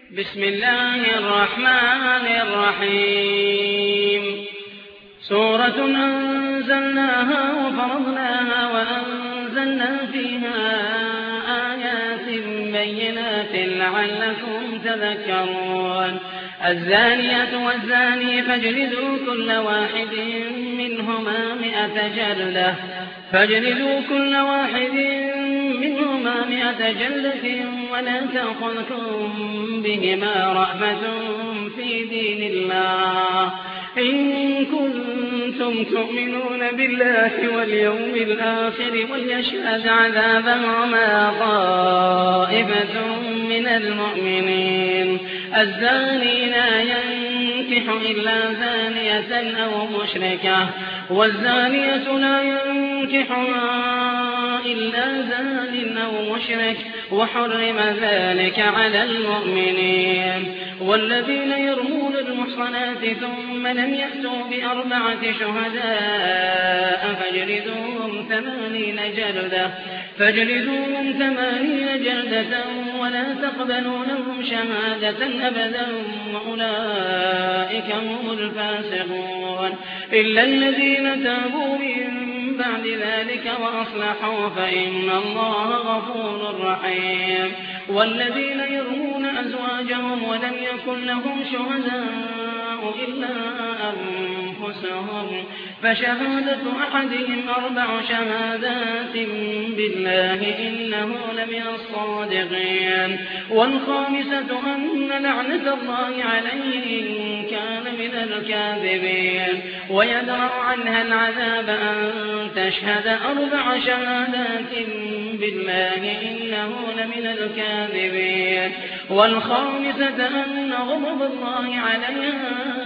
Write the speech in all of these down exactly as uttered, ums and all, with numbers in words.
بسم الله الرحمن الرحيم سورة أنزلناها وفرضناها وأنزلنا فيها آيات بينات لعلكم تذكرون الزانية والزاني فاجلدوا كل واحد منهما مئة جلدة فاجلدوا كل واحد منهما مئة جلدة ولا تأخذكم بهما رأفة في دين الله إن كنتم تؤمنون بالله واليوم الآخر وليشهد عذابهما طائفة من المؤمنين الزاني لا ينكح إلا زانية أو مشركة والزانية لا ينكحها إلا زان أو مشرك وحرم ذلك على المؤمنين والذين يرمون المحصنات ثم لم يأتوا بأربعة شهداء فاجلدوهم ثمانين جلدة فاجلدوهم ثمانين جلدة ولا تقبلوا لهم شهادة أبدا وأولئك هم الفاسقون إلا الذين تابوا من بعد ذلك وأصلحوا فإن الله غفور رحيم والذين يرمون أزواجهم ولم يكن لهم شهداء إلا أنفسهم فشهادة أحدهم أربع شهادات بالله إنه لمن الصادقين والخامسة أن لعنة الله عليه إن كان من الكاذبين ويدرأ عنها العذاب أن تشهد أربع شهادات بالله إنه لمن الكاذبين والخامسة أن غضب الله عليها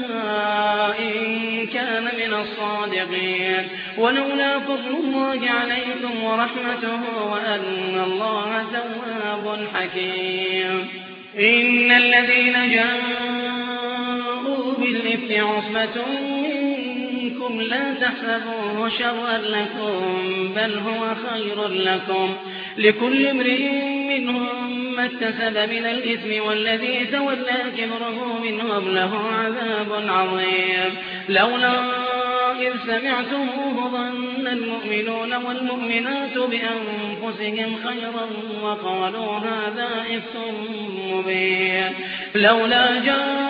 إن كان من الصادقين ولولا فضل الله عليكم ورحمته وأن الله تواب حكيم إن الذين جاءوا بالإفك عصبة منكم لا تحسبوه شرا لكم بل هو خير لكم لكل امرئ منهم ما اكتسب من الإثم والذي تولى كبره منهم له عذاب عظيم لولا إذ سمعتموه ظن المؤمنون والمؤمنات بأنفسهم خيرا وقالوا هذا إفك مبين لولا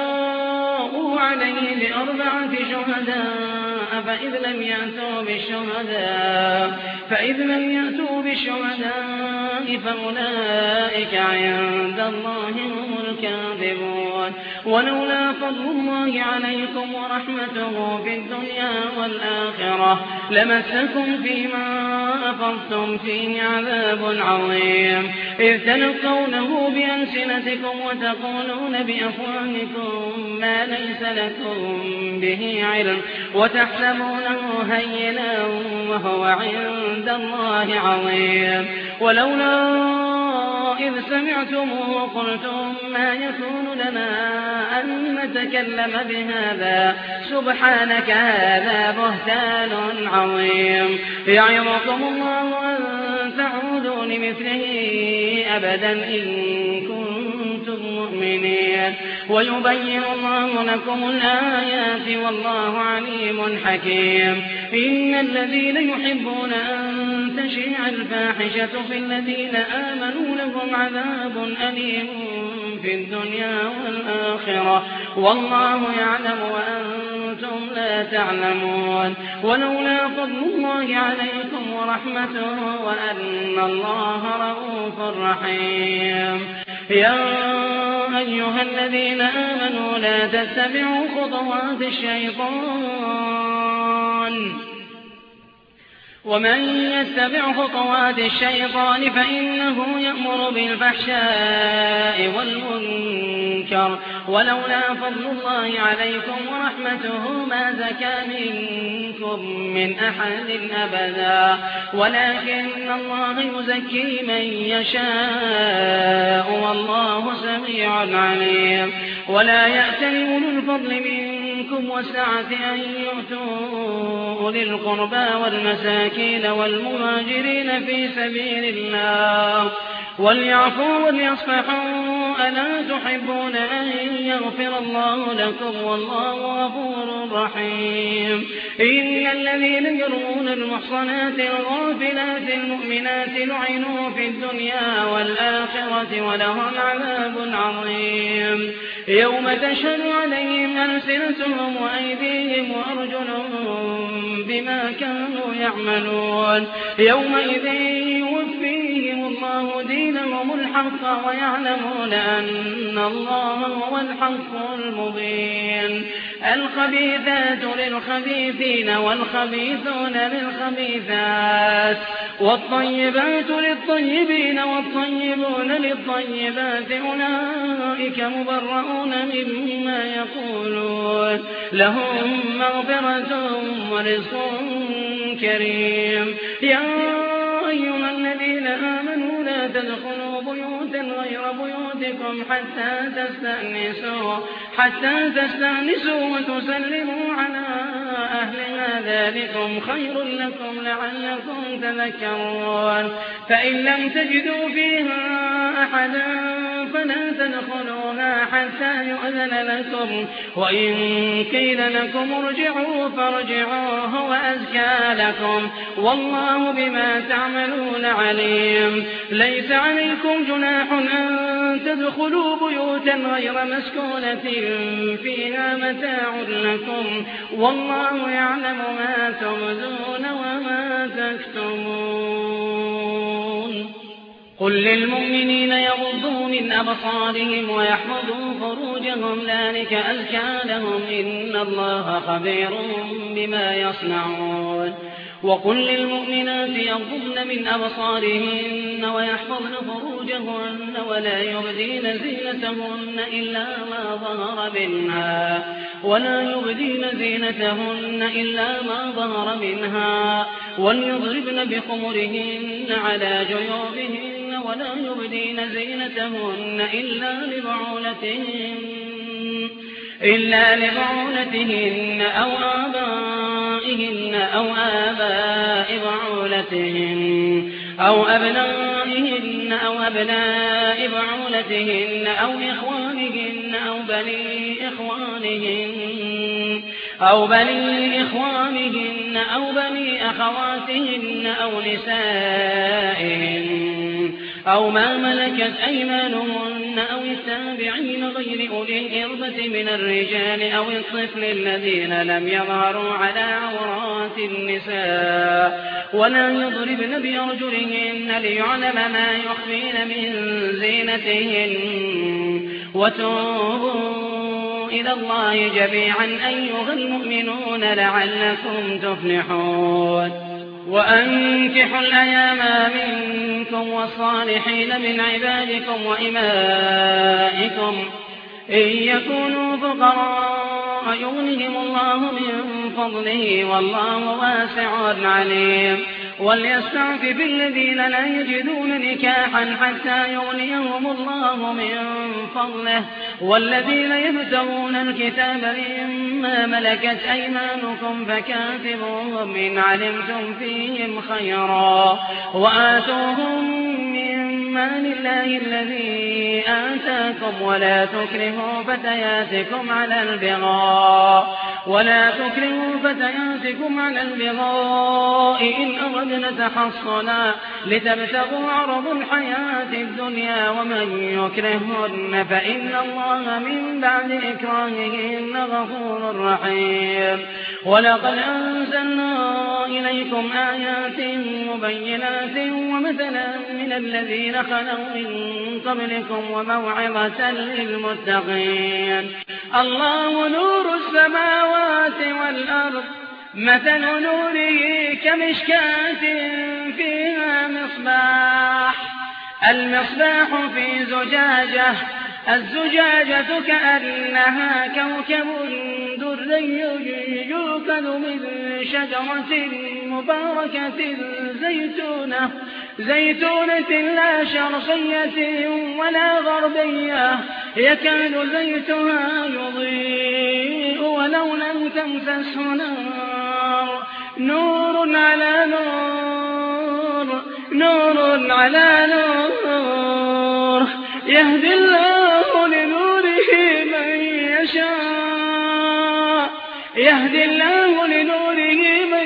جاءوا عليه بأربعة شهداء فإذ لم يأتوا بالشهداء فإذ لم يأتوا بالشهداء فأولئك عند الله هم الكاذبون ولولا فضل الله عليكم ورحمته في الدنيا والآخرة لمسكم فيما أفضتم فيه عذاب عظيم إذ تلقونه بألسنتكم وتقولون بأفواهكم ما ليس لكم به علم وتحسبونه هينا وهو عند الله عظيم ولولا إذ سمعتموه قلتم ما يكون لنا أن نتكلم بهذا سبحانك هذا بهتان عظيم يعظكم الله أن تعودوا لمثله أبدا إن كنتم مؤمنين ويبين الله لكم الآيات والله عليم حكيم إن الذين يحبون أن تشيع الفاحشة في الذين آمنوا لهم عذاب أليم في الدنيا والآخرة والله يعلم وأنتم لا تعلمون ولولا فضل الله عليكم ورحمته وأن الله رؤوف رحيم يا أيها الذين آمنوا لا تتبعوا خطوات الشيطان ومن يتبع خطوات الشيطان فإنه يأمر بالفحشاء والمنكر ولولا فضل الله عليكم ورحمته ما زكى منكم من أحد أبدا ولكن الله يزكي من يشاء والله سميع عليم ولا يأتل أولو الفضل منكم والسعة أن يؤتوا أولي القربى والمساكين والمهاجرين في سبيل الله وليعفوا وليصفحوا ألا تحبون أن يغفر الله لكم والله غفور رحيم إن الذين يرمون المحصنات الغافلات المؤمنات لعنوا في الدنيا والآخرة ولهم عذاب عظيم يوم تشهد عليهم ألسنتهم وأيديهم وأرجلهم بما كانوا يعملون يومئذ يوفيهم الله دينهم الحق ويعلمون أن الله هو الحق المبين الخبيثات للخبيثين والخبيثون للخبيثات والطيبات للطيبين والطيبون للطيبات أولئك مبرؤون مما يقولون لهم مغفرة ورزق كريم يا أيها الذين آمنوا لا تدخلوا بيوتا غير بيوتكم حتى تستأنسوا حتى تستأنسوا وتسلموا على أهلها ذلكم خير لكم لعلكم تذكرون فإن لم تجدوا فيها أحدا فلا تدخلوها حتى يؤذن لكم وإن قيل لكم ارجعوا فارجعوا هو أزكى لكم والله بما تعملون عليم ليس عليكم جناح أن تدخلوا بيوتا غير مسكونة فيها متاع لكم والله يعلم ما تبدون وما تكتمون قل للمؤمنين يغضوا من أبصارهم ويحفظوا فروجهم ذلك أزكى لهم إن الله خبير بما يصنعون وقل للمؤمنات يغضضن من أبصارهن ويحفظن فروجهن ولا يبدين زينتهن إلا ما ظهر منها ولا يبدين زينتهن إلا ما ظهر منها وليضربن بخمرهن على جيوبهن ولا يبدين زينتهن إلا لبعولتهن إلا لبعولتهن أو آبائهن أو آباء بعولتهن أو أبنائهن أو أبناء بعولتهن أو إخوانهن أو بني إخوانهن أو بني إخوانهن أو بني أخواتهن أو نسائهن أو ما ملكت أيمانهن أو التابعين غير أولي الإربة من الرجال أو الطفل الذين لم يظهروا على عورات النساء ولا يضربن بأرجلهن ليعلم ما يخفين من زينتهن وتوبوا إلى الله جميعا أيها المؤمنون لعلكم تفلحون وأنكحوا الأيام منكم والصالحين من عبادكم وإمائكم إن يكونوا فقراء يغنهم الله من فضله والله واسع عليم وليستعفف الذين لا يجدون نكاحا حتى يغنيهم الله من فضله والذين يبتغون الكتاب مما ملكت أيمانكم فكاتبوهم إن علمتم فيهم خيرا وآتوهم من مال الله الذي آتاكم ولا تكرهوا فتياتكم على البغاء ولا تكرهوا فتياتكم على البغاء إن أردنا تحصنا لتبتغوا عرض الحياة الدنيا ومن يكرهن فإن الله من بعد إكراههن غفور رحيم ولقد أنزلنا إليكم آيات مبينات ومثلا من الذين خلوا من قبلكم وموعظة للمتقين الله نور السماوات والأرض مثل نوره كمشكاة فيها مصباح المصباح في زجاجة الزجاجة كأنها كوكب دري يوقد من شجرة مباركة زيتونة زيتونة لا شرقية ولا غربية يكاد زيتها يضيء ولو لم تمسسه نار نور على نور نور على نور يهدي الله لنوره من يشاء يهدي الله لنوره من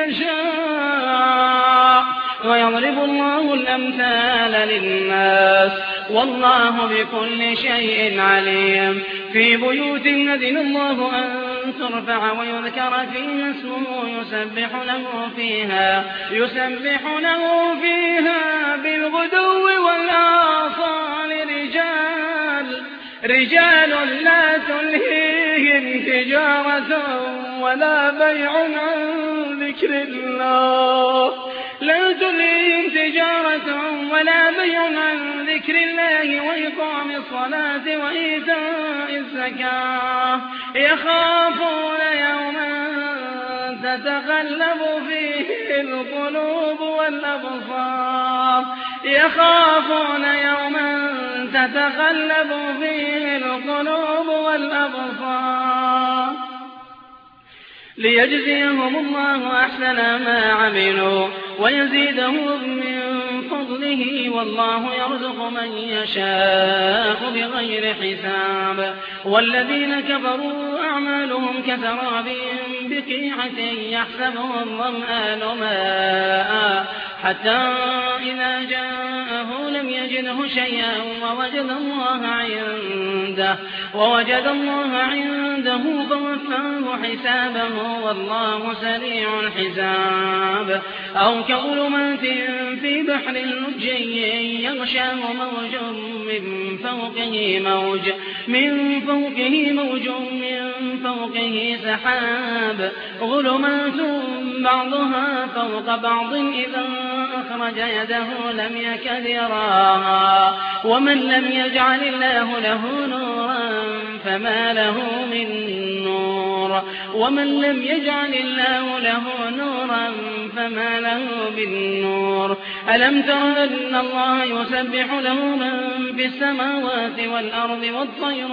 يشاء ويضرب الله الأمثال للناس والله بكل شيء عليم في بيوت أذن الله أن ترفع ويذكر فيها اسمه يسبح له فيها يسبح له فيها بالغدو والآصال رجال رجال لا تلهيهم تجارة ولا بيع عن ذكر الله لا تلهيهم تجارة ولا بيع عن ذكر الله وإقام الصلاة وإيتاء الزكاة يخافون يوما تتقلب فيه القلوب والأبصار يخافون يوما تتقلب فيه القلوب والأبصار ليجزيهم الله أحسن ما عملوا ويزيدهم من فضله والله يرزق من يشاء بغير حساب والذين كفروا أعمالهم كسراب بقيعة يحسبه الظمآن ماء حتى إذا جاءه لم يجده شيئا ووجد الله عنده ووجد الله عنده فوفاه حسابه والله سريع الحساب أو كظلمات في بحر لجي يغشاه موج من فوقه موج من فوقه موج من فوقه سحاب ظلمات بعضها فوق بعض إذا أخرج يده لم يكد يراها ومن لم يجعل الله له نورا فما له من نور ومن لم يجعل الله له نورا فما له من نور ألم تر أن الله يسبح له من في السماوات والأرض والطير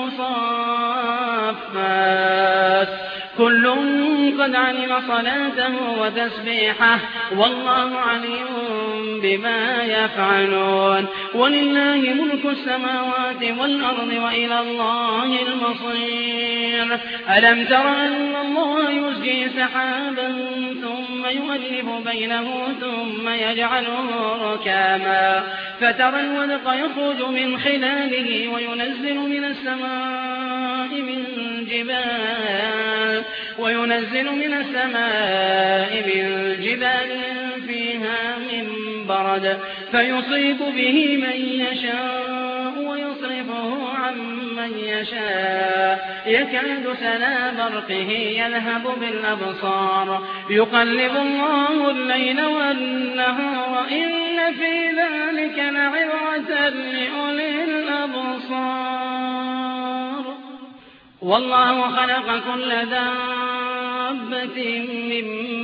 صافات كل قد علم صلاته وتسبيحه والله عليم بما يفعلون ولله ملك السماوات والأرض وإلى الله المصير ألم تر أن الله يزجي سحابا ثم يؤلف بينه ثم يجعله ركاما فترى الودق يخرج من خلاله وينزل من السماء من جبال وينزل من السماء من جبال فيها من برد فيصيب به من يشاء ويصرفه عن من يشاء يكاد سنا برقه يذهب بالأبصار يقلب الله الليل والنهار إن في ذلك لعبرة لأولي الأبصار والله خلق كل دابة من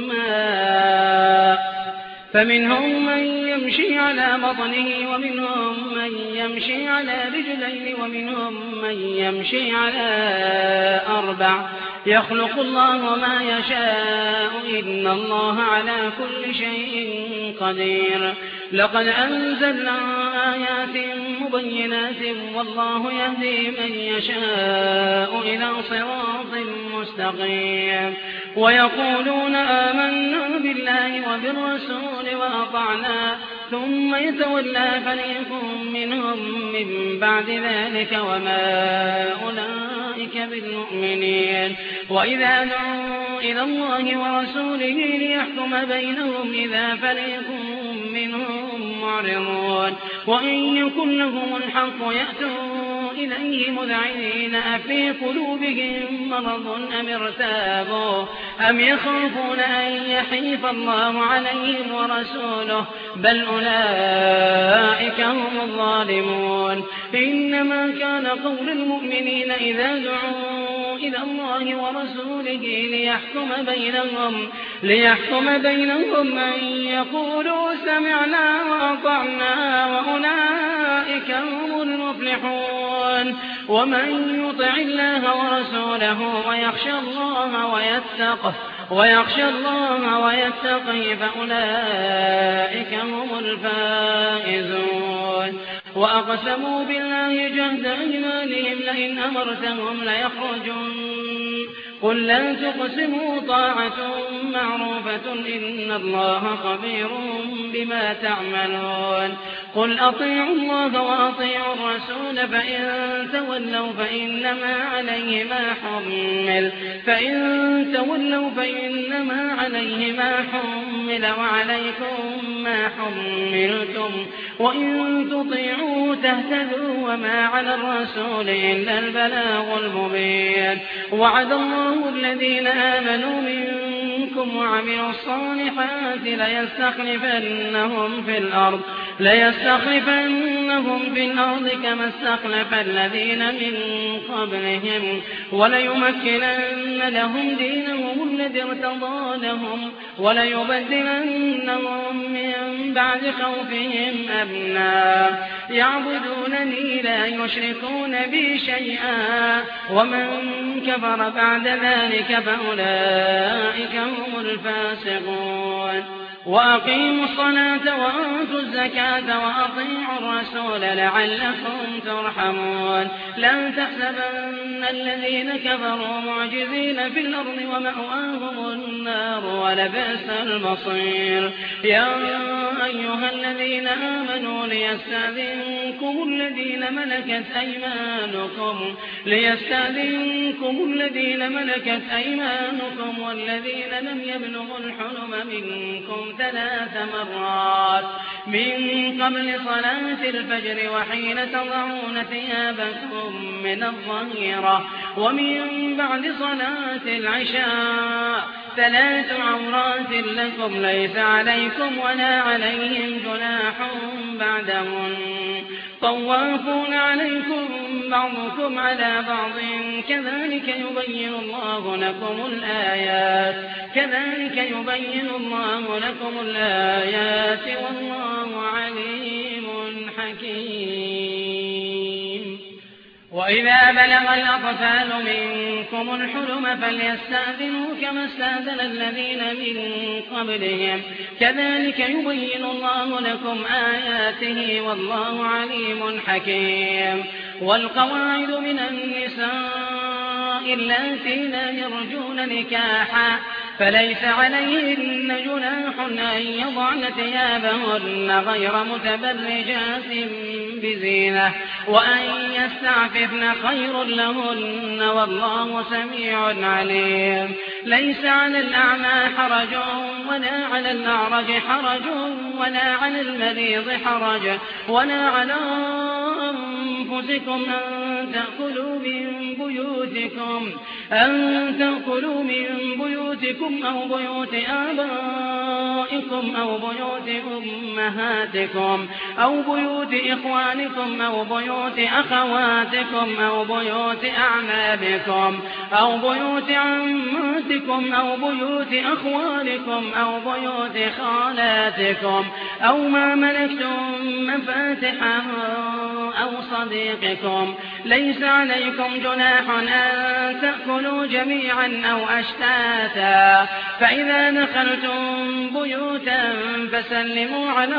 ماء فمنهم من يمشي على بطنه ومنهم من يمشي على رجلين ومنهم من يمشي على أربع يخلق الله ما يشاء إن الله على كل شيء قدير لقد أنزلنا آيات مبينات والله يهدي من يشاء إلى صراط مستقيم ويقولون آمنا بالله وبالرسول وأطعنا ثم يتولى فريق منهم من بعد ذلك وما أولئك بالمؤمنين وإذا دعوا إلى الله ورسوله ليحكم بينهم إذا فريق منهم معرضون وإن يكن لهم الحق يأتوا إليه مذعنين أفي قلوبهم مرض أم ارتابوا أم يخافون أن يحيف الله عليهم ورسوله بل أولئك هم الظالمون إنما كان قول المؤمنين إذا دعوا إلى الله ورسوله ليحكم بينهم ليحكم بينهم أن يقولوا سمعنا وأطعنا وأولئك هم المفلحون ومن يطع الله ورسوله ويخشى الله ويتقه ويخشى الله ويتقي فأولئك هم الفائزون وأقسموا بالله جهد أيمانهم لئن أمرتهم ليخرجون قل لا تقسموا طاعة معروفة إن الله خبير بما تعملون قل أطيعوا الله وأطيعوا الرسول فإن تولوا فإنما عليه ما حمل فإن تولوا فإنما عليه ما حمل وعليكم ما حملتم وإن تطيعوا تهتدوا وما على الرسول إلا البلاغ المبين وعد الله الذين آمنوا منكم وعملوا الصالحات ليستخلفنهم في الأرض ليستخلفنهم في الأرض كما استخلف الذين من قبلهم وليمكنن لهم دينهم الذي ارتضى لهم وليبدلنهم من بعد خوفهم أمنا يعبدونني لا يشركون بي شيئا ومن كفر بعد ذلك فأولئك هم الفاسقون وأقيموا الصلاة وآتوا الزكاة وأطيعوا الرسول لعلكم ترحمون لا تحسبن الذين كفروا معجزين في الأرض ومأواهم النار ولبئس المصير يا أيها الذين آمنوا ليستأذنكم الذين ملكت أيمانكم ليستأذنكم الذين ملكت أيمانكم والذين لم يبلغوا الحلم منكم ثلاث مرات من قبل صلاة الفجر وحين تضعون ثيابكم من الظهيرة ومن بعد صلاة العشاء ثلاث عورات لكم ليس عليكم ولا عليهم جناح بعدهن طوافون عليكم بعضكم على بعض كذلك يبين الله لكم الآيات كذلك يبين الله لكم الآيات والله عليم حكيم وإذا بلغ الأطفال منكم الحلم فليستأذنوا كما استأذن الذين من قبلهم كذلك يبين الله لكم آياته والله عليم حكيم والقواعد من النساء اللاتي لا يرجون نكاحا فليس عليهن جناح أن يضعن ثيابهن غير متبرجات بزينة وأن يستعففن خير لهن والله سميع عليم ليس على الأعمى حرج ولا على الأعرج حرج ولا على المريض حرج ولا على أنفسكم أن تأكلوا من بيوتكم أن تأكلوا من بيوتكم أو بيوت آبائكم أو بيوت أمهاتكم أو بيوت إخوانكم أو بيوت أخواتكم أو بيوت أعمامكم أو بيوت عماتكم أو بيوت أخوالكم أو بيوت خالاتكم أو ما ملكتم مفاتحه أو صديقكم ليس عليكم جناح أن تأكلوا جميعا أو أشتاتا فإذا دخلتم بيوتا فسلموا على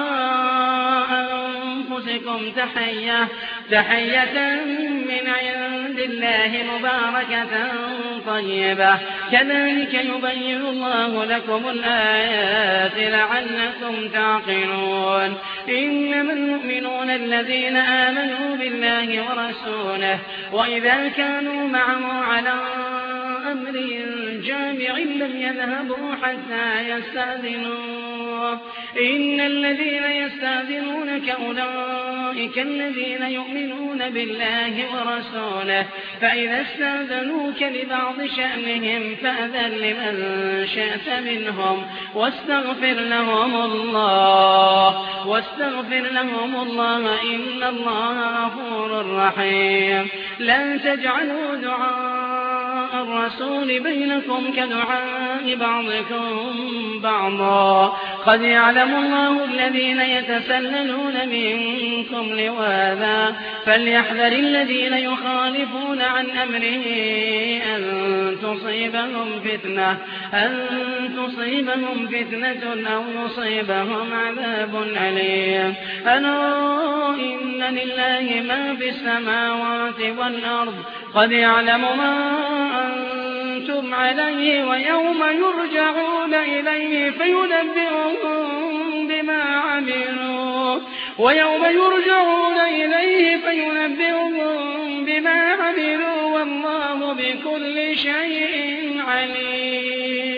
أنفسكم تحية تحية من عند الله مباركة طيبة كذلك يبين الله لكم الآيات لعلكم تعقلون إنما المؤمنون الذين آمنوا بالله ورسوله وإذا كانوا معه على أمر جامع لم يذهبوا حتى يستأذنوه إن الذين يستأذنونك أولئك الذين يؤمنون بالله ورسوله فإذا استأذنوك لبعض شأنهم فأذن لمن شئت منهم واستغفر لهم الله واستغفر لهم الله إن الله غفور رحيم لا تجعلوا دعاء الرسول بينكم كدعاء بعضكم بعضا قد يعلم الله الذين يتسللون منكم لواذا فليحذر الذين يخالفون عن أمره أن تصيبهم فتنة أن تصيبهم فتنة أو يصيبهم عذاب أليم ألا إن لله ما في السماوات والأرض قد يعلم ما أنتم عليه ويوم يرجعون إليه فينبئهم بما عملوا ويوم يرجعون إليه فينبئهم بما عملوا والله بكل شيء عليم.